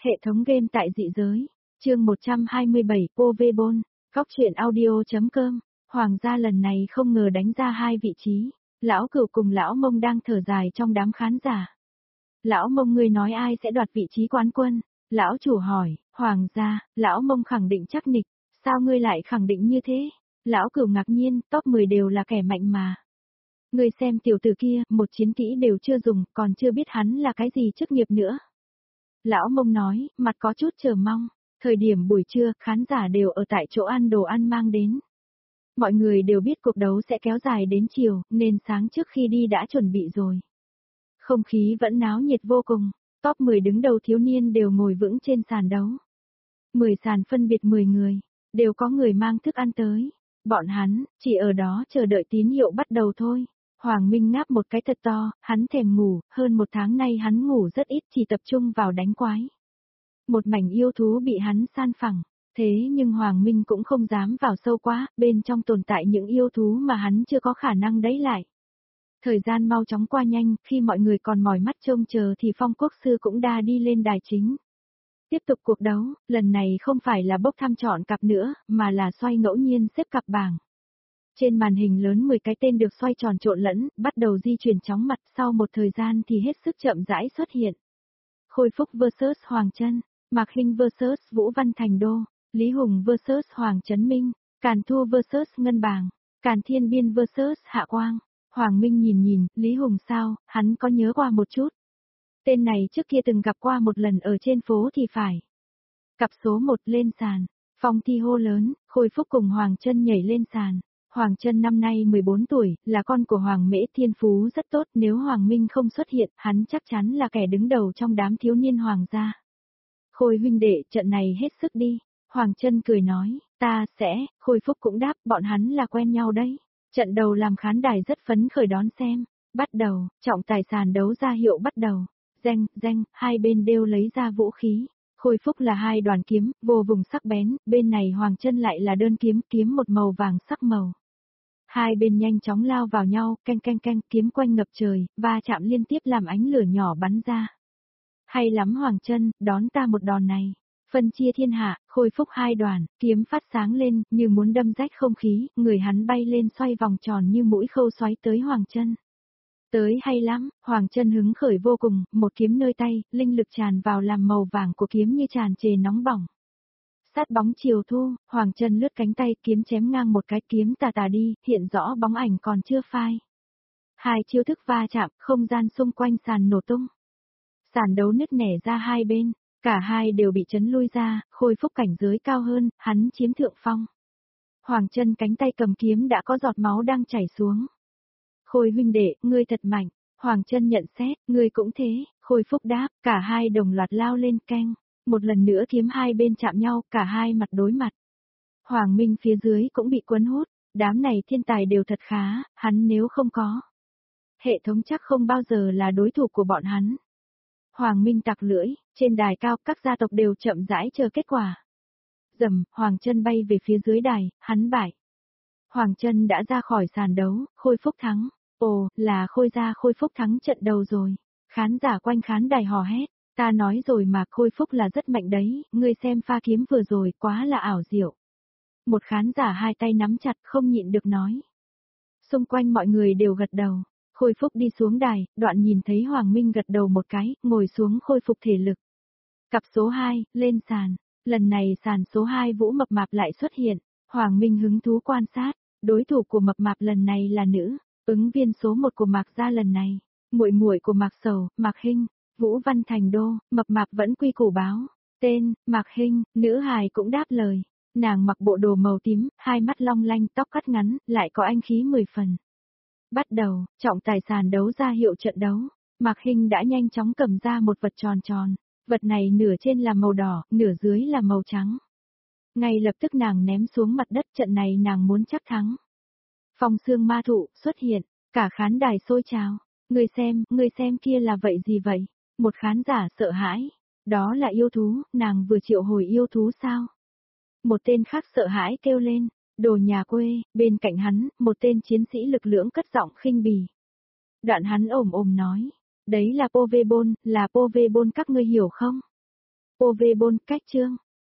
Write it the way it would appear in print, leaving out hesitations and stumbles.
Hệ thống game tại dị giới. Chương 127 Pokéball. Góc truyện audio.com. Hoàng gia lần này không ngờ đánh ra hai vị trí. Lão Cửu cùng Lão Mông đang thở dài trong đám khán giả. Lão Mông, ngươi nói ai sẽ đoạt vị trí quán quân? Lão chủ hỏi. Hoàng gia. Lão Mông khẳng định chắc nịch. Sao ngươi lại khẳng định như thế? Lão Cửu ngạc nhiên, top 10 đều là kẻ mạnh mà. Ngươi xem tiểu tử kia, một chiến kỹ đều chưa dùng, còn chưa biết hắn là cái gì chức nghiệp nữa. Lão Mông nói, mặt có chút chờ mong. Thời điểm buổi trưa, khán giả đều ở tại chỗ ăn đồ ăn mang đến. Mọi người đều biết cuộc đấu sẽ kéo dài đến chiều, nên sáng trước khi đi đã chuẩn bị rồi. Không khí vẫn náo nhiệt vô cùng, top 10 đứng đầu thiếu niên đều ngồi vững trên sàn đấu. 10 sàn phân biệt 10 người, đều có người mang thức ăn tới. Bọn hắn, chỉ ở đó chờ đợi tín hiệu bắt đầu thôi. Hoàng Minh ngáp một cái thật to, hắn thèm ngủ, hơn một tháng nay hắn ngủ rất ít, chỉ tập trung vào đánh quái. Một mảnh yêu thú bị hắn san phẳng, thế nhưng Hoàng Minh cũng không dám vào sâu quá, bên trong tồn tại những yêu thú mà hắn chưa có khả năng đẩy lại. Thời gian mau chóng qua nhanh, khi mọi người còn mỏi mắt trông chờ thì Phong Quốc Sư cũng đã đi lên đài chính. Tiếp tục cuộc đấu, lần này không phải là bốc thăm chọn cặp nữa, mà là xoay ngẫu nhiên xếp cặp bảng. Trên màn hình lớn 10 cái tên được xoay tròn trộn lẫn, bắt đầu di chuyển chóng mặt, sau một thời gian thì hết sức chậm rãi xuất hiện. Khôi Phúc vs Hoàng Chân, Mạc Hinh vs Vũ Văn Thành Đô, Lý Hùng vs Hoàng Chấn Minh, Càn Thu vs Ngân Bàng, Càn Thiên Biên vs Hạ Quang. Hoàng Minh nhìn, Lý Hùng sao, hắn có nhớ qua một chút. Tên này trước kia từng gặp qua một lần ở trên phố thì phải. Cặp số 1 lên sàn, Phong Thi hô lớn, Khôi Phúc cùng Hoàng Chân nhảy lên sàn. Hoàng Chân năm nay 14 tuổi, là con của Hoàng Mễ, thiên phú rất tốt, nếu Hoàng Minh không xuất hiện, hắn chắc chắn là kẻ đứng đầu trong đám thiếu niên hoàng gia. Khôi huynh đệ, trận này hết sức đi. Hoàng Chân cười nói, ta sẽ, Khôi Phúc cũng đáp, bọn hắn là quen nhau đấy. Trận đầu làm khán đài rất phấn khởi đón xem. Bắt đầu, trọng tài sàn đấu ra hiệu bắt đầu. Danh, hai bên đều lấy ra vũ khí. Khôi Phúc là hai đoàn kiếm, vô vùng sắc bén, bên này Hoàng Chân lại là đơn kiếm, kiếm một màu vàng sắc màu. Hai bên nhanh chóng lao vào nhau, canh, kiếm quanh ngập trời, va chạm liên tiếp làm ánh lửa nhỏ bắn ra. Hay lắm Hoàng Chân, đón ta một đòn này. Phân chia thiên hạ, Khôi Phúc hai đoàn, kiếm phát sáng lên, như muốn đâm rách không khí, người hắn bay lên xoay vòng tròn như mũi khâu xoáy tới Hoàng Chân. Tới hay lắm, Hoàng Chân hứng khởi vô cùng, một kiếm nơi tay, linh lực tràn vào làm màu vàng của kiếm như tràn trề nóng bỏng. Sát bóng chiều thu, Hoàng Chân lướt cánh tay, kiếm chém ngang một cái, kiếm tà đi, hiện rõ bóng ảnh còn chưa phai. Hai chiêu thức va chạm, không gian xung quanh sàn nổ tung. Sàn đấu nứt nẻ ra hai bên, cả hai đều bị chấn lui ra, Khôi Phúc cảnh giới cao hơn, hắn chiếm thượng phong. Hoàng Chân cánh tay cầm kiếm đã có giọt máu đang chảy xuống. Khôi huynh đệ, ngươi thật mạnh. Hoàng Chân nhận xét, ngươi cũng thế. Khôi Phúc đáp, cả hai đồng loạt lao lên canh. Một lần nữa kiếm hai bên chạm nhau, cả hai mặt đối mặt. Hoàng Minh phía dưới cũng bị cuốn hút, đám này thiên tài đều thật khá, hắn nếu không có. Hệ thống chắc không bao giờ là đối thủ của bọn hắn. Hoàng Minh tặc lưỡi, trên đài cao các gia tộc đều chậm rãi chờ kết quả. Dầm, Hoàng Chân bay về phía dưới đài, hắn bại. Hoàng Chân đã ra khỏi sàn đấu, Khôi Phúc thắng. Ồ, là Khôi gia, Khôi Phúc thắng trận đầu rồi. Khán giả quanh khán đài hò hét. Ta nói rồi mà, Khôi Phúc là rất mạnh đấy, ngươi xem pha kiếm vừa rồi, quá là ảo diệu. Một khán giả hai tay nắm chặt không nhịn được nói. Xung quanh mọi người đều gật đầu. Khôi Phúc đi xuống đài, đoạn nhìn thấy Hoàng Minh gật đầu một cái, ngồi xuống khôi phục thể lực. Cặp số 2, lên sàn. Lần này sàn số 2 Vũ Mập Mạp lại xuất hiện. Hoàng Minh hứng thú quan sát. Đối thủ của Mập Mạp lần này là nữ. Ứng viên số 1 của Mạc gia lần này. Muội muội của Mạc Sầu, Mạc Hinh. Vũ Văn Thành Đô, Mập Mạp vẫn quy củ báo. Tên, Mạc Hinh, nữ hài cũng đáp lời. Nàng mặc bộ đồ màu tím, hai mắt long lanh, tóc cắt ngắn, lại có anh khí 10 phần. Bắt đầu, trọng tài sàn đấu ra hiệu trận đấu. Mạc Hinh đã nhanh chóng cầm ra một vật tròn tròn. Vật này nửa trên là màu đỏ, nửa dưới là màu trắng. Ngay lập tức nàng ném xuống mặt đất, trận này nàng muốn chắc thắng. Phong xương ma thụ xuất hiện, cả khán đài sôi trào. Ngươi xem kia là vậy gì vậy? Một khán giả sợ hãi. Đó là yêu thú, nàng vừa triệu hồi yêu thú sao? Một tên khác sợ hãi kêu lên. Đồ nhà quê, bên cạnh hắn, một tên chiến sĩ lực lưỡng cất giọng khinh bỉ. Đoạn hắn ồm nói. Đấy là Pokéball, là Pokéball các ngươi hiểu không? Povebon, cách chương.